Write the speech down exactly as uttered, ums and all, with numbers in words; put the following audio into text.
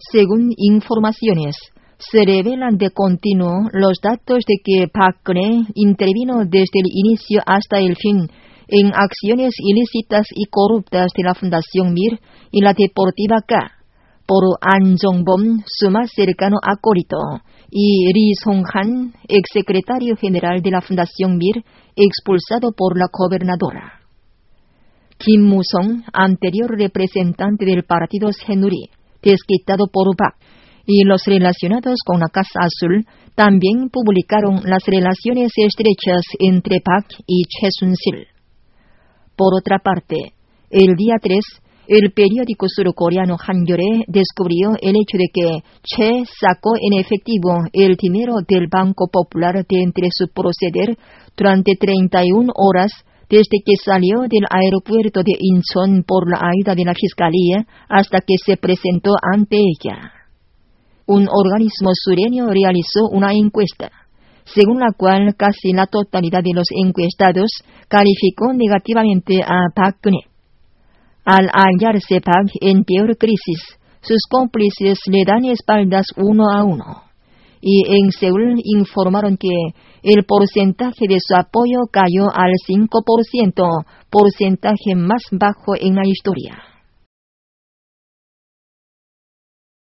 Según informaciones, se revelan de continuo los datos de que Park Geun-hye intervino desde el inicio hasta el fin en acciones ilícitas y corruptas de la Fundación Mir y la Deportiva K, por An Jong-bom, su más cercano acólito, y Ri Song-han, exsecretario general de la Fundación Mir, expulsado por la gobernadora. Kim Mu-song, anterior representante del partido Saenuri, desquitado por Park, y los relacionados con la Casa Azul también publicaron las relaciones estrechas entre Park y Choi Sun-sil. Por otra parte, el día tres, el periódico surcoreano Hankyoreh descubrió el hecho de que Choi sacó en efectivo el dinero del Banco Popular de entre su proceder durante treinta y una horas desde que salió del aeropuerto de Incheon por la ayuda de la Fiscalía hasta que se presentó ante ella. Un organismo sureño realizó una encuesta, según la cual casi la totalidad de los encuestados calificó negativamente a Park Geun-hye. Al hallarse Park en peor crisis, sus cómplices le dan espaldas uno a uno, y en Seúl informaron que el porcentaje de su apoyo cayó al cinco por ciento, porcentaje más bajo en la historia.